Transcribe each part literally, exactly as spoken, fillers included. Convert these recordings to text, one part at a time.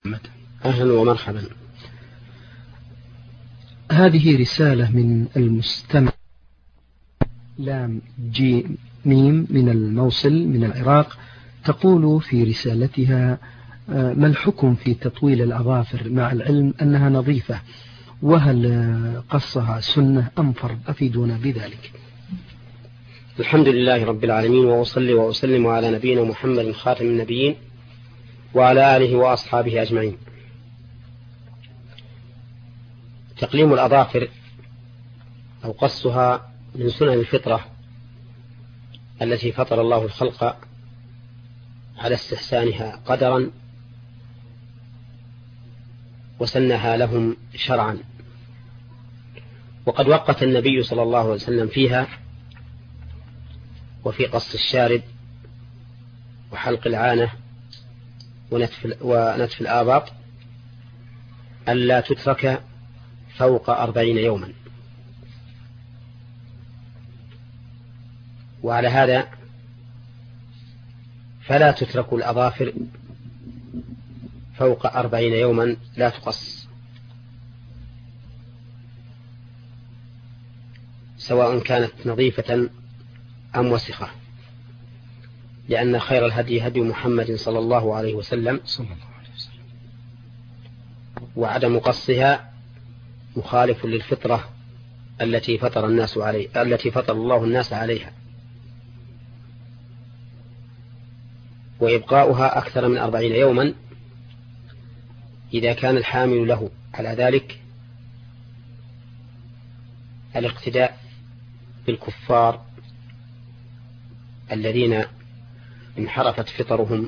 أهلا ومرحبا. هذه رسالة من المستمع لام جي ميم من الموصل من العراق، تقول في رسالتها: ما الحكم في تطويل الأظافر مع العلم أنها نظيفة، وهل قصها سنة أم فرض؟ أفيدونا بذلك. الحمد لله رب العالمين، وأصلي وأسلم على نبينا محمد خاتم النبيين وعلى آله وأصحابه أجمعين. تقليم الأظافر أو قصها من سنن الفطرة التي فطر الله الخلق على استحسانها قدرا وسنها لهم شرعا، وقد وقت النبي صلى الله عليه وسلم فيها وفي قص الشارب وحلق العانة ونتف, ونتف الآباط ألا تترك فوق أربعين يوما. وعلى هذا فلا تترك الأظافر فوق أربعين يوما لا تقص، سواء كانت نظيفة أم وسخة، لأن خير الهدي هدي محمد صلى الله عليه وسلم، وعدم قصها مخالف للفطرة التي فطر الناس عليه التي فطر الله الناس عليها. وإبقاؤها أكثر من أربعين يوما إذا كان الحامل له على ذلك الاقتداء بالكفار الذين انحرفت فطرهم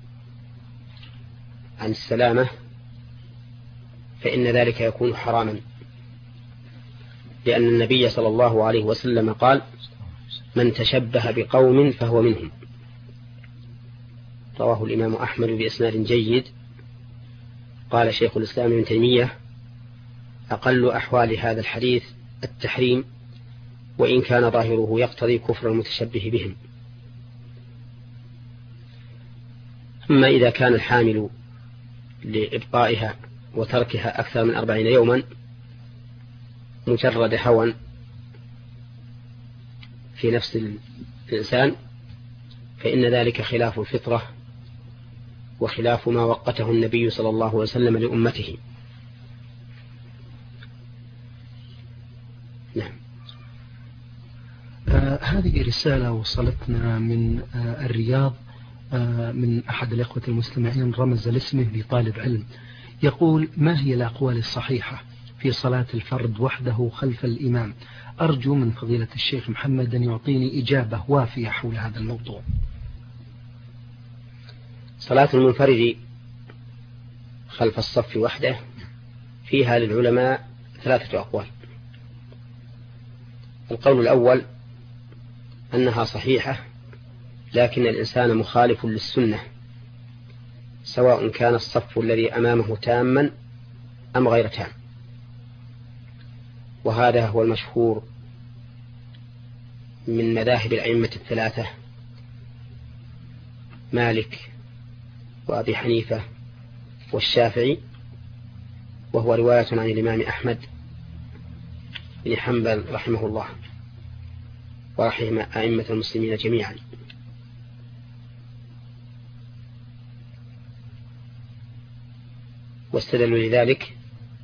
عن السلامة، فإن ذلك يكون حراما، لأن النبي صلى الله عليه وسلم قال: من تشبه بقوم فهو منهم. رواه الإمام أحمد بإسناد جيد. قال شيخ الإسلام ابن تيمية: أقل أحوال هذا الحديث التحريم، وإن كان ظاهره يقتضي كفر المتشبه بهم. أما إذا كان الحامل لإبقائها وتركها أكثر من أربعين يوما مجرد هوى في نفس الإنسان، فإن ذلك خلاف الفطرة وخلاف ما وقته النبي صلى الله عليه وسلم لأمته. نعم. آه هذه رسالة وصلتنا من آه الرياض، آه من أحد الإخوة المستمعين، رمز لاسمه بطالب علم، يقول: ما هي الأقوال الصحيحة في صلاة الفرد وحده خلف الإمام؟ أرجو من فضيلة الشيخ محمد أن يعطيني إجابة وافية حول هذا الموضوع. صلاة المنفرد خلف الصف وحده فيها للعلماء ثلاثة أقوال. القول الأول أنها صحيحة، لكن الإنسان مخالف للسنة، سواء كان الصف الذي أمامه تاما أم غير تام، وهذا هو المشهور من مذاهب الأئمة الثلاثة: مالك وأبي حنيفة والشافعي، وهو رواية عن الإمام أحمد بن حنبل رحمه الله ورحم أئمة المسلمين جميعا. واستدلوا لذلك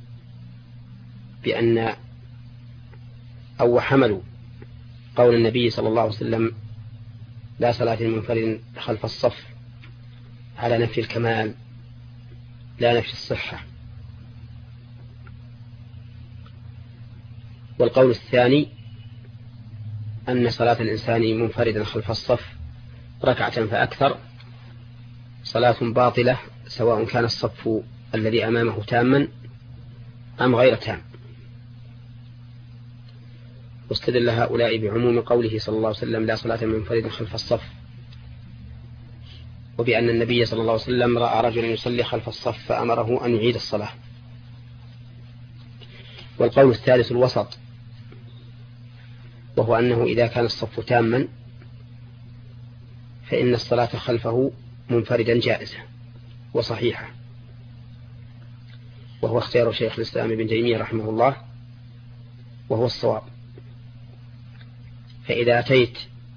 بأن أو حملوا قول النبي صلى الله عليه وسلم: لا صلاة لمنفرد خلف الصف، على نفي الكمال لا نفي الصحة. والقول الثاني أن صلاة الإنسان منفردا خلف الصف ركعة فأكثر صلاة باطلة، سواء كان الصف الذي أمامه تاما أم غير تام. واستدل هؤلاء بعموم قوله صلى الله عليه وسلم: لا صلاة منفرد خلف الصف، وبأن النبي صلى الله عليه وسلم رأى رجلا يصلي خلف الصف فأمره أن يعيد الصلاة. والقول الثالث الوسط، وهو أنه إذا كان الصف تاما فإن الصلاة خلفه منفردا جائزة وصحيحة، وهو اختيار شيخ الإسلام ابن تيمية رحمه الله، وهو الصواب. فإذا أتيت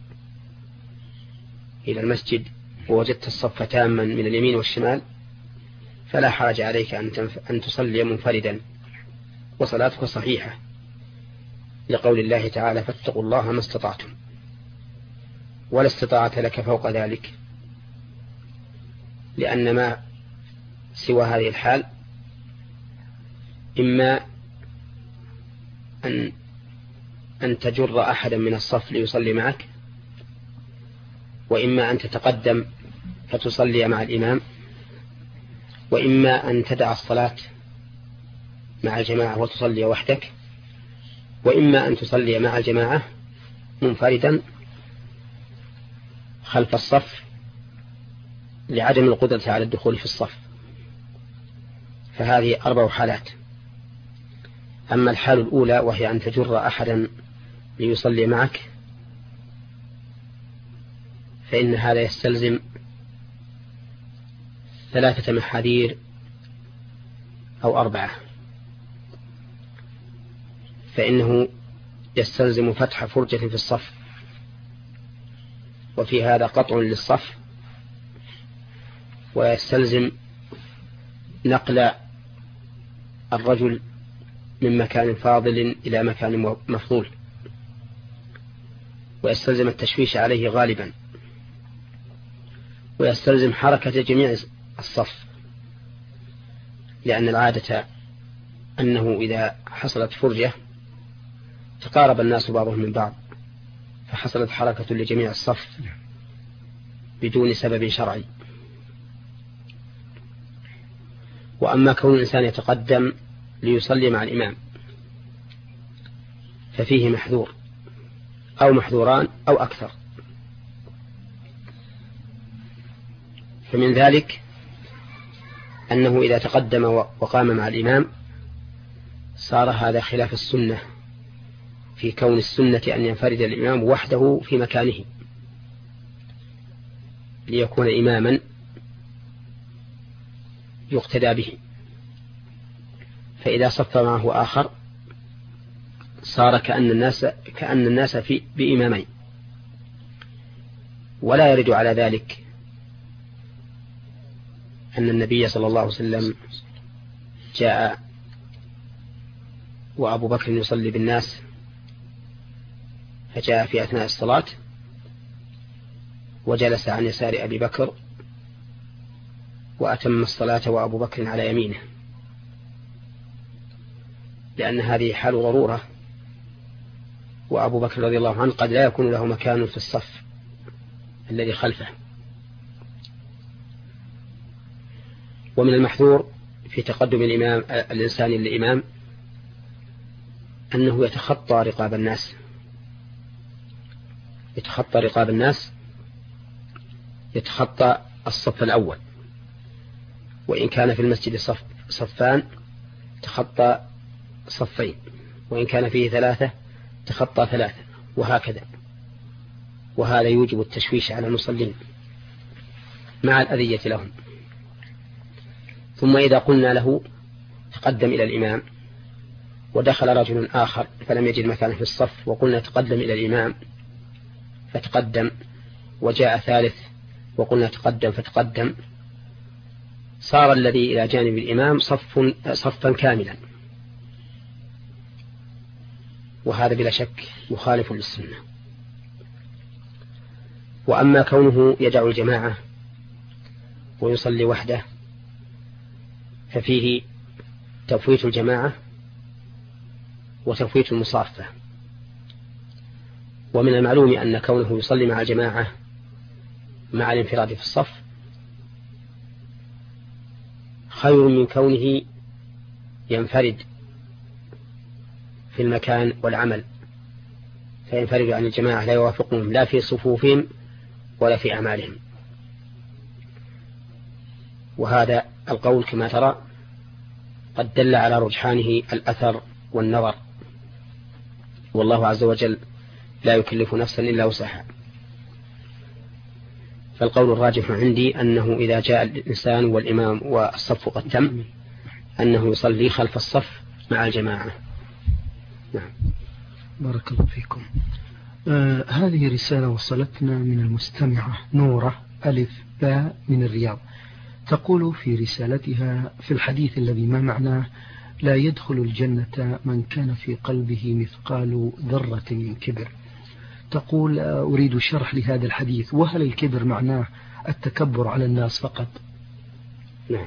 إلى المسجد ووجدت الصف تاما من اليمين والشمال فلا حرج عليك أن تصلي منفردا وصلاتك صحيحة، لقول الله تعالى: فاتقوا الله ما استطعتم، ولا استطاعت لك فوق ذلك، لأن ما سوى هذه الحال إما أن أن تجر أحدا من الصف ليصلي معك، وإما أن تتقدم فتصلي مع الإمام، وإما أن تدع الصلاة مع الجماعة وتصلي وحدك، وإما أن تصلي مع الجماعة منفردا خلف الصف لعدم القدرة على الدخول في الصف. فهذه أربع حالات. أما الحال الأولى وهي أن تجر أحدا ليصلي معك فإن هذا يستلزم ثلاثة محاذير أو أربعة. فإنه يستلزم فتح فرجة في الصف، وفي هذا قطع للصف، ويستلزم نقل الرجل من مكان فاضل إلى مكان مفضول، ويستلزم التشويش عليه غالبا، ويستلزم حركة جميع الصف، لأن العادة أنه إذا حصلت فرجة تقارب الناس بعضهم من بعض، فحصلت حركة لجميع الصف بدون سبب شرعي. وأما كون الإنسان يتقدم ليصلي مع الإمام ففيه محذور أو محذوران أو أكثر. فمن ذلك أنه إذا تقدم وقام مع الإمام صار هذا خلاف السنة، في كون السنة أن ينفرد الإمام وحده في مكانه ليكون إماما يقتدى به. فإذا صف معه آخر صار كأن الناس كأن الناس في بإمامين. ولا يرد على ذلك أن النبي صلى الله عليه وسلم جاء وأبو بكر يصلي بالناس، فجاء في أثناء الصلاة وجلس عن يسار أبي بكر وأتم الصلاة وأبو بكر على يمينه، لأن هذه حال ضرورة، وأبو بكر رضي الله عنه قد لا يكون له مكان في الصف الذي خلفه. ومن المحذور في تقدم الإمام الإنسان للإمام أنه يتخطى رقاب الناس يتخطى رقاب الناس يتخطى الصف الأول، وإن كان في المسجد صف صفان تخطى صفين، وإن كان فيه ثلاثة تخطى ثلاثة، وهكذا. وهذا يوجب التشويش على المصلين مع الأذية لهم. ثم إذا قلنا له تقدم إلى الإمام ودخل رجل آخر فلم يجد مكانه في الصف، وقلنا تقدم إلى الإمام فتقدم، وجاء ثالث وقلنا تقدم فتقدم، صار الذي إلى جانب الإمام صف صفا كاملا، وهذا بلا شك مخالف للسنة. وأما كونه يدع الجماعة ويصلي وحده ففيه تفويت الجماعة وتفويت المصافة. ومن المعلوم أن كونه يصلي مع الجماعة مع الانفراد في الصف خير من كونه ينفرد في المكان والعمل، فينفرد عن الجماعة لا يوافقهم لا في صفوفهم ولا في أعمالهم. وهذا القول كما ترى قد دل على رجحانه الأثر والنظر، والله عز وجل لا يكلف نفسا إلا وسعها. فالقول الراجح عندي أنه إذا جاء الإنسان والإمام والصف قد تم أنه يصلي خلف الصف مع الجماعة. نعم. بارك الله فيكم. آه هذه رسالة وصلتنا من المستمعة نورة ألف باء من الرياض، تقول في رسالتها: في الحديث الذي ما معناه لا يدخل الجنة من كان في قلبه مثقال ذرة من كبر. تقول: أريد شرح لهذا الحديث، وهل الكبر معناه التكبر على الناس فقط؟ نعم.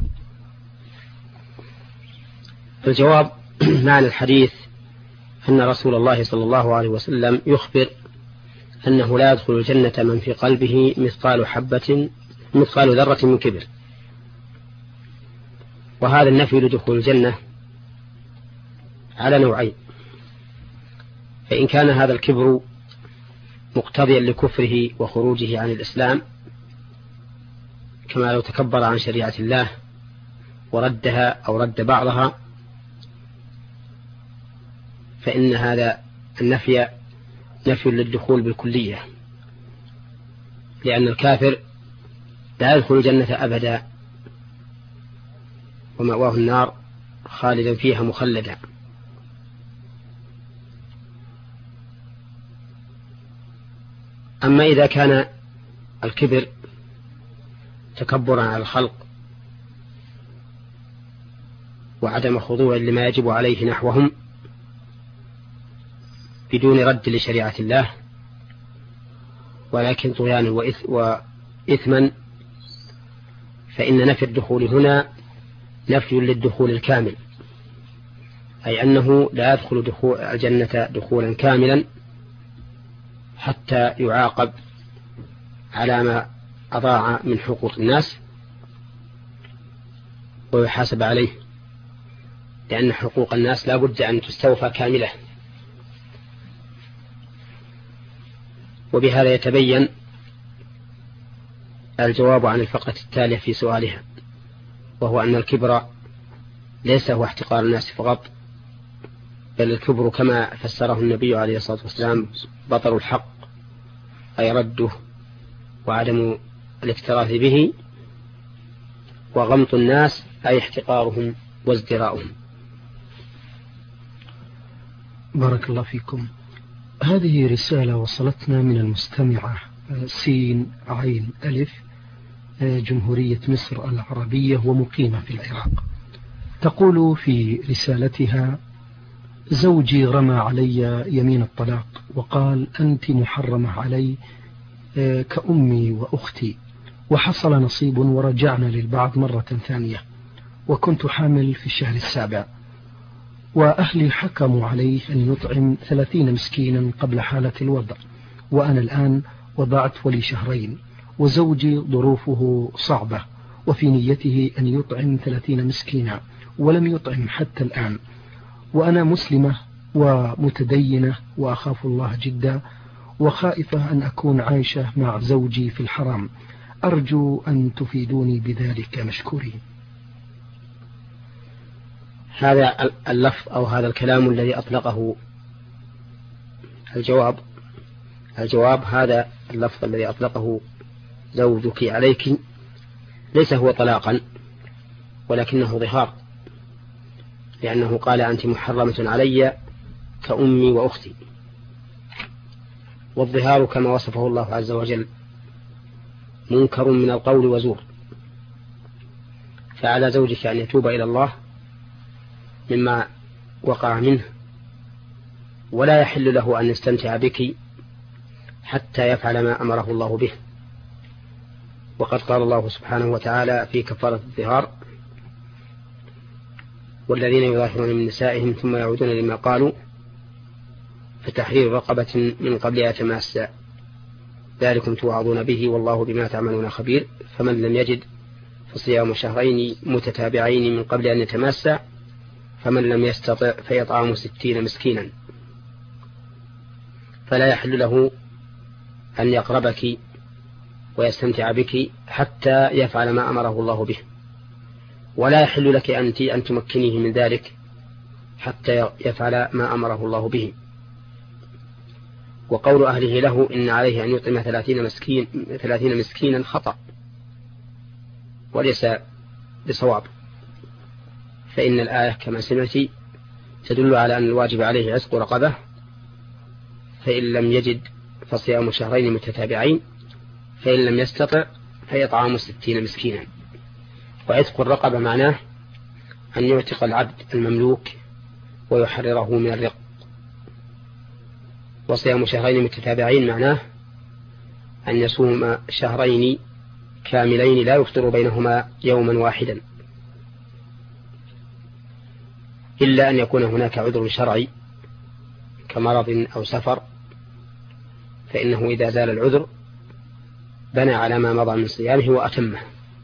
الجواب: معنى الحديث أن رسول الله صلى الله عليه وسلم يخبر أنه لا يدخل الجنة من في قلبه مثقال حبة مثقال ذرة من كبر. وهذا النفي لدخول الجنة على نوعين: فإن كان هذا الكبر مقتضيا لكفره وخروجه عن الإسلام، كما لو تكبر عن شريعة الله وردها أو رد بعضها، فإن هذا النفي نفي للدخول بالكلية، لأن الكافر لا يدخل الجنة أبدا ومأواه النار خالدا فيها مخلدا. أما إذا كان الكبر تكبرا على الخلق وعدم خضوع لما يجب عليه نحوهم بدون رد لشريعة الله، ولكن طغيانا وإثما، فإن نفي الدخول هنا نفي للدخول الكامل، أي أنه لا يدخل دخول الجنة دخولا كاملا حتى يعاقب على ما أضاع من حقوق الناس ويحاسب عليه، لأن حقوق الناس لا بد أن تستوفى كاملة. وبهذا يتبين الجواب عن الفقرة التالية في سؤالها، وهو أن الكبر ليس هو احتقار الناس فقط، بل الكبر كما فسره النبي عليه الصلاة والسلام بطر الحق، أي رده وعدم الاكتراث به، وغمط الناس أي احتقارهم وازدراؤهم. بارك الله فيكم. هذه رسالة وصلتنا من المستمعة سين عين ألف، جمهورية مصر العربية ومقيمة في العراق. تقول في رسالتها: زوجي رمى علي يمين الطلاق وقال: أنت محرمة علي كأمي وأختي، وحصل نصيب ورجعنا للبعض مرة ثانية، وكنت حامل في الشهر السابع، وأهلي حكموا عليه أن يطعم ثلاثين مسكينا قبل حالة الوضع، وأنا الآن وضعت ولي شهرين، وزوجي ظروفه صعبة وفي نيته أن يطعم ثلاثين مسكينا ولم يطعم حتى الآن، وأنا مسلمة ومتدينة وأخاف الله جدا، وخائفة أن أكون عايشة مع زوجي في الحرام، أرجو أن تفيدوني بذلك مشكورين. هذا اللفظ أو هذا الكلام الذي أطلقه الجواب الجواب هذا اللفظ الذي أطلقه زوجك عليك ليس هو طلاقا، ولكنه ظهار، لأنه قال: أنت محرمة علي كأمي وأختي. والظهار كما وصفه الله عز وجل منكر من القول وزور، فعلى زوجك أن يتوب إلى الله مما وقع منه، ولا يحل له أن يستمتع بك حتى يفعل ما أمره الله به. وقد قال الله سبحانه وتعالى في كفارة الظهار: والذين يظاهرون من نسائهم ثم يعودون لما قالوا فتحرير رقبة من قبل أن يتماسا، ذلكم توعظون به والله بما تعملون خبير، فمن لم يجد فصيام شهرين متتابعين من قبل أن يتماسا، فمن لم يستطع فيطعم ستين مسكينا. فلا يحل له أن يقربك ويستمتع بك حتى يفعل ما أمره الله به، ولا يحل لك أنت أن تمكنيه من ذلك حتى يفعل ما أمره الله به. وقول أهله له إن عليه أن يطعم ثلاثين مسكين ثلاثين مسكينا خطأ وليس بصواب، فإن الآية كما سمعت تدل على أن الواجب عليه عتق رقبة، فإن لم يجد فصيام شهرين متتابعين، فإن لم يستطع فإطعام ستين مسكينا. وعتق الرقبة معناه أن يعتق العبد المملوك ويحرره من الرق. وصيام شهرين متتابعين معناه أن يصوم شهرين كاملين لا يفطر بينهما يوما واحدا، إلا أن يكون هناك عذر شرعي كمرض أو سفر، فإنه إذا زال العذر بنى على ما مضى من صيامه وأتمه.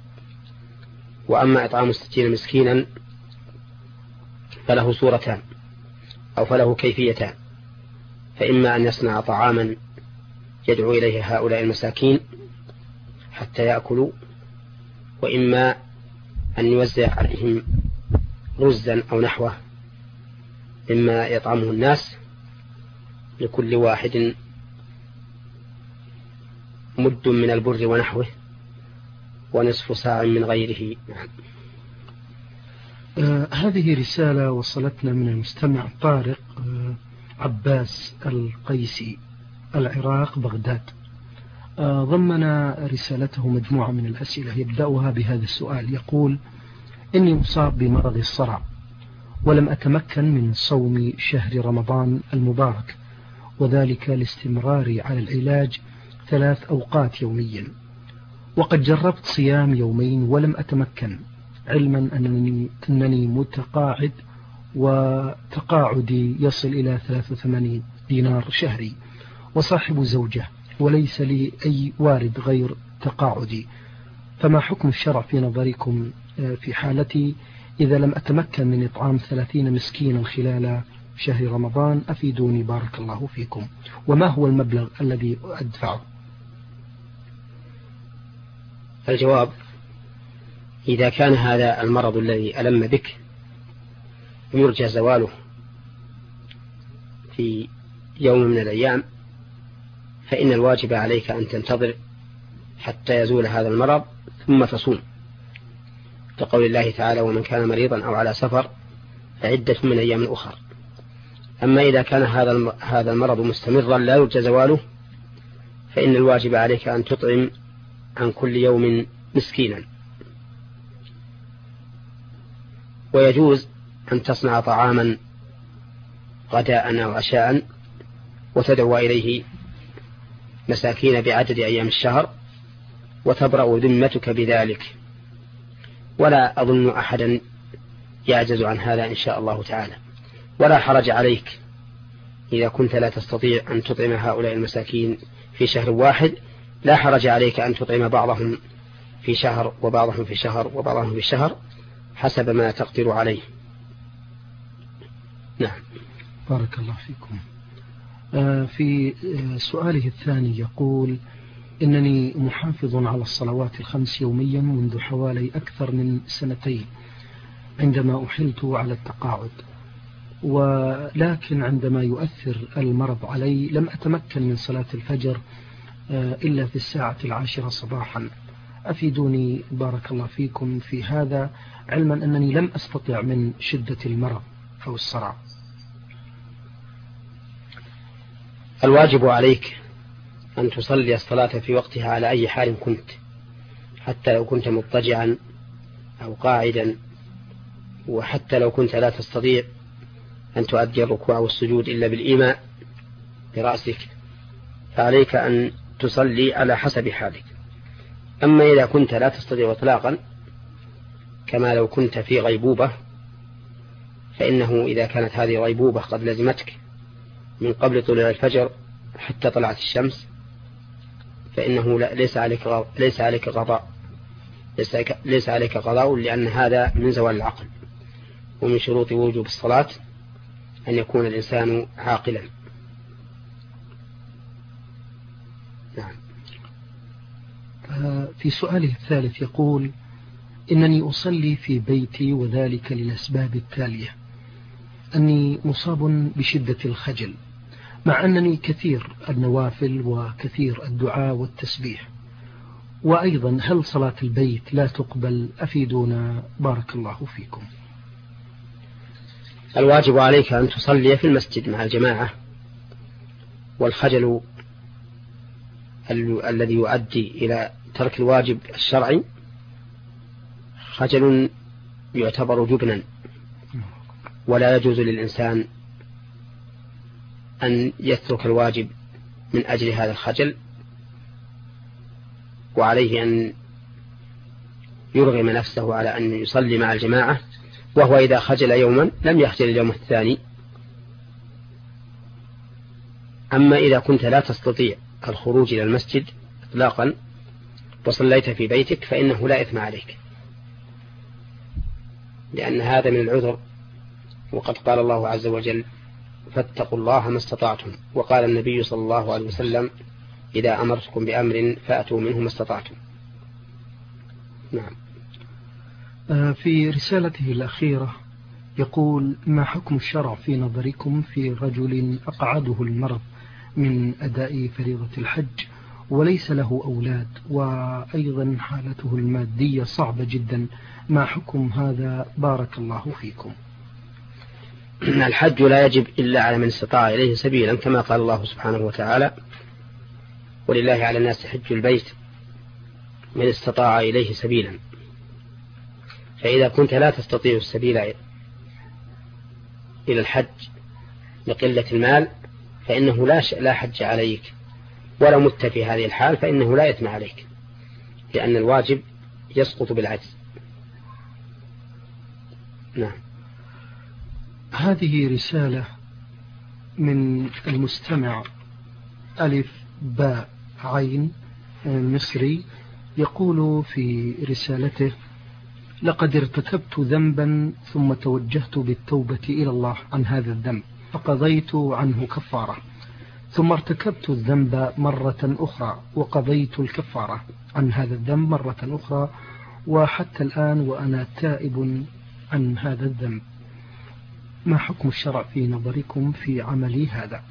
وأما إطعام ستين مسكينا فله صورتان أو فله كيفيتان، فإما أن يصنع طعاما يدعو إليه هؤلاء المساكين حتى يأكلوا، وإما أن يوزع عليهم رزا أو نحوه مما يطعمه الناس، لكل واحد مد من البر ونحوه ونصف ساع من غيره. آه هذه رسالة وصلتنا من المستمع طارق آه عباس القيسي، العراق، بغداد. آه ضمن رسالته مجموعة من الأسئلة يبدأها بهذا السؤال، يقول: إني مصاب بمرض الصرع ولم أتمكن من صوم شهر رمضان المبارك، وذلك لاستمراري على العلاج ثلاث أوقات يوميا، وقد جربت صيام يومين ولم أتمكن، علما أنني, أنني متقاعد وتقاعدي يصل إلى ثلاثة وثمانين دينار شهري، وصاحب زوجة وليس لي أي وارد غير تقاعدي، فما حكم الشرع في نظركم في حالتي إذا لم أتمكن من إطعام ثلاثين مسكينا خلال شهر رمضان؟ أفيدوني بارك الله فيكم، وما هو المبلغ الذي أدفعه؟ الجواب: إذا كان هذا المرض الذي ألم بك يرجى زواله في يوم من الأيام، فإن الواجب عليك أن تنتظر حتى يزول هذا المرض ثم تصوم، كقول الله تعالى: ومن كان مريضا أو على سفر فعدة من أيام أخر. أما إذا كان هذا هذا المرض مستمرا لا يرجى زواله، فإن الواجب عليك أن تطعم عن كل يوم مسكينا. ويجوز أن تصنع طعاما غداء أو عشاء وتدعو إليه مساكين بعدد أيام الشهر، وتبرأ ذمتك بذلك، ولا أظن أحدا يعجز عن هذا إن شاء الله تعالى. ولا حرج عليك إذا كنت لا تستطيع أن تطعم هؤلاء المساكين في شهر واحد، لا حرج عليك أن تطعم بعضهم في شهر وبعضهم في شهر وبعضهم في شهر حسب ما تقدر عليه. نعم. بارك الله فيكم. في سؤاله الثاني يقول: إنني محافظ على الصلوات الخمس يوميا منذ حوالي أكثر من سنتين عندما أحلت على التقاعد، ولكن عندما يؤثر المرض علي لم أتمكن من صلاة الفجر إلا في الساعة العاشرة صباحا. أفيدوني بارك الله فيكم في هذا، علما أنني لم أستطع من شدة المرض أو الصرع. الواجب عليك أن تصلي الصلاة في وقتها على أي حال كنت، حتى لو كنت مضطجعا أو قاعدا، وحتى لو كنت لا تستطيع أن تؤدي الركوع والسجود إلا بالإيماء برأسك، فعليك أن تصلي على حسب حالك. أما إذا كنت لا تستطيع إطلاقا، كما لو كنت في غيبوبة، فإنه إذا كانت هذه الغيبوبة قد لزمتك من قبل طلوع الفجر حتى طلعت الشمس، فإنه ليس عليك ليس عليك قضاء ليس عليك قضاء لأن هذا من زوال العقل، ومن شروط وجوب الصلاة أن يكون الإنسان عاقلا. نعم. في سؤاله الثالث يقول: إنني أصلي في بيتي، وذلك للأسباب التالية: أني مصاب بشدة الخجل، مع أنني كثير النوافل وكثير الدعاء والتسبيح. وأيضا هل صلاة البيت لا تقبل؟ أفيدونا بارك الله فيكم. الواجب عليك أن تصلي في المسجد مع الجماعة، والخجل ال- الذي يؤدي إلى ترك الواجب الشرعي خجل يعتبر جبنا، ولا يجوز للإنسان أن يترك الواجب من أجل هذا الخجل، وعليه أن يرغم نفسه على أن يصلي مع الجماعة، وهو إذا خجل يوما لم يخجل اليوم الثاني. أما إذا كنت لا تستطيع الخروج إلى المسجد إطلاقا وصليت في بيتك فإنه لا إثم عليك، لأن هذا من العذر، وقد قال الله عز وجل: فاتقوا الله ما استطعتم. وقال النبي صلى الله عليه وسلم: إذا أمرتكم بأمر فأتوا منه ما استطعتم. نعم. في رسالته الأخيرة يقول: ما حكم الشرع في نظركم في رجل أقعده المرض من أداء فريضة الحج وليس له أولاد، وأيضا حالته المادية صعبة جدا، ما حكم هذا بارك الله فيكم؟ الحج لا يجب إلا على من استطاع إليه سبيلا، كما قال الله سبحانه وتعالى: ولله على الناس حج البيت من استطاع إليه سبيلا. فإذا كنت لا تستطيع السبيل إلى الحج لقلة المال فإنه لا لا حج عليك، ولو مت في هذه الحال فإنه لا إثم عليك، لأن الواجب يسقط بالعجز. نعم. هذه رسالة من المستمع ألف باء عين مصري، يقول في رسالته: لقد ارتكبت ذنبا ثم توجهت بالتوبة إلى الله عن هذا الذنب فقضيت عنه كفارة، ثم ارتكبت الذنب مرة أخرى وقضيت الكفارة عن هذا الذنب مرة أخرى، وحتى الآن وأنا تائب عن هذا الذنب، ما حكم الشرع في نظركم في عملي هذا؟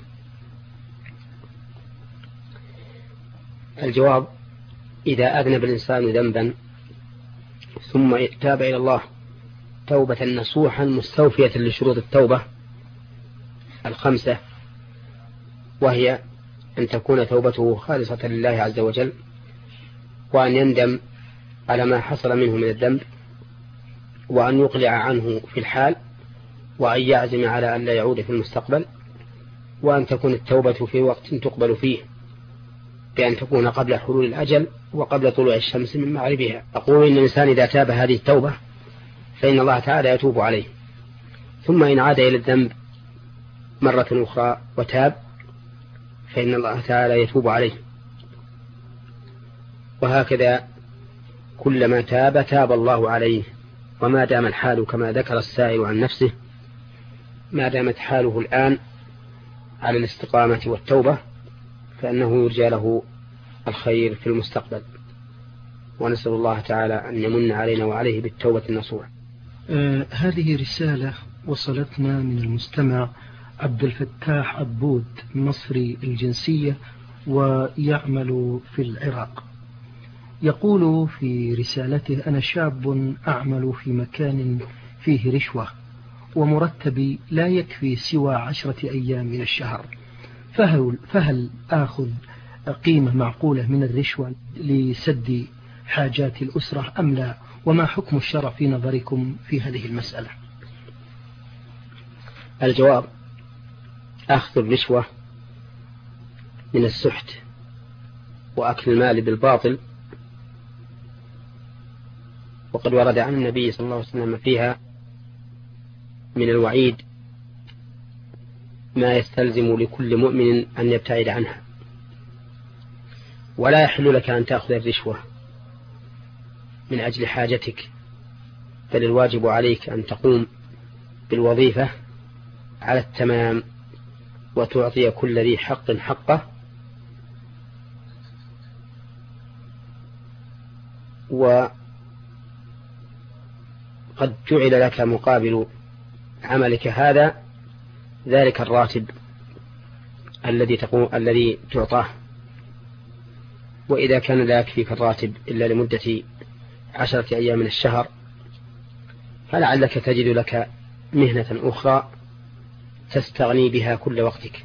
الجواب: إذا أذنب الإنسان ذنبا ثم تاب إلى الله توبة نصوحا مستوفية لشروط التوبة الخمسة، وهي أن تكون توبته خالصة لله عز وجل، وأن يندم على ما حصل منه من الذنب، وأن يقلع عنه في الحال، وأن يعزم على أن لا يعود في المستقبل، وأن تكون التوبة في وقت تقبل فيه، بأن تكون قبل حلول الأجل وقبل طلوع الشمس من مغربها. أقول إن الإنسان إذا تاب هذه التوبة فإن الله تعالى يتوب عليه، ثم إن عاد إلى الذنب مرة أخرى وتاب فإن الله تعالى يتوب عليه، وهكذا كلما تاب تاب الله عليه. وما دام الحال كما ذكر السائل عن نفسه، ما دامت حاله الآن على الاستقامة والتوبة فإنه يرجى له الخير في المستقبل، ونسأل الله تعالى أن يمن علينا وعليه بالتوبة النصوح. آه هذه رسالة وصلتنا من المستمع عبد الفتاح عبود، مصري الجنسية ويعمل في العراق. يقول في رسالته: أنا شاب أعمل في مكان فيه رشوة، ومرتبي لا يكفي سوى عشرة أيام من الشهر، فهل, فهل آخذ قيمة معقولة من الرشوة لسد حاجات الأسرة أم لا؟ وما حكم الشرع في نظركم في هذه المسألة؟ الجواب: أخذ الرشوة من السحت وأكل المال بالباطل، وقد ورد عن النبي صلى الله عليه وسلم فيها من الوعيد ما يستلزم لكل مؤمن أن يبتعد عنها، ولا يحل لك أن تأخذ الرشوة من أجل حاجتك، بل الواجب عليك أن تقوم بالوظيفة على التمام وتعطي كل ذي حق حقه، وقد جعل لك مقابل عملك هذا ذلك الراتب الذي تقوم الذي تعطاه. وإذا كان لا يكفيك الراتب إلا لمدة عشرة أيام من الشهر فلعلك تجد لك مهنة أخرى تستغني بها كل وقتك.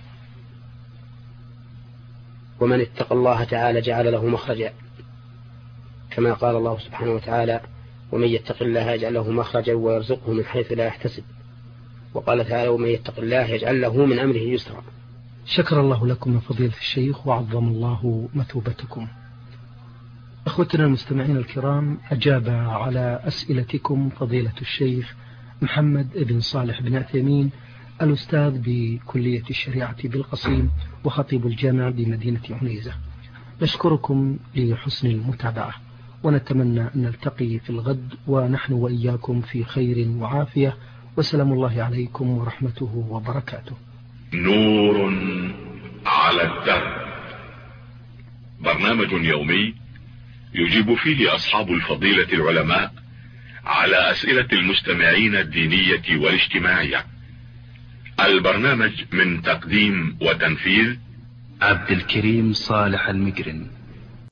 ومن اتقى الله تعالى جعل له مخرجا، كما قال الله سبحانه وتعالى: ومن يتق الله يجعل له مخرجا ويرزقه من حيث لا يحتسب. وقال تعالى: ومن يتق الله يجعل له من أمره يسرا. شكر الله لكم يا فضيلة الشيخ وعظم الله مثوبتكم. أخوتنا المستمعين الكرام، أجاب على أسئلتكم فضيلة الشيخ محمد بن صالح بن عثيمين، الأستاذ بكلية الشريعة بالقصيم وخطيب الجامع بمدينة عنيزة. نشكركم لحسن المتابعة، ونتمنى أن نلتقي في الغد ونحن وإياكم في خير وعافية، وسلام الله عليكم ورحمته وبركاته. نور على الدرب، برنامج يومي يجيب فيه أصحاب الفضيلة العلماء على أسئلة المستمعين الدينية والاجتماعية. البرنامج من تقديم وتنفيذ عبد الكريم صالح المجرم.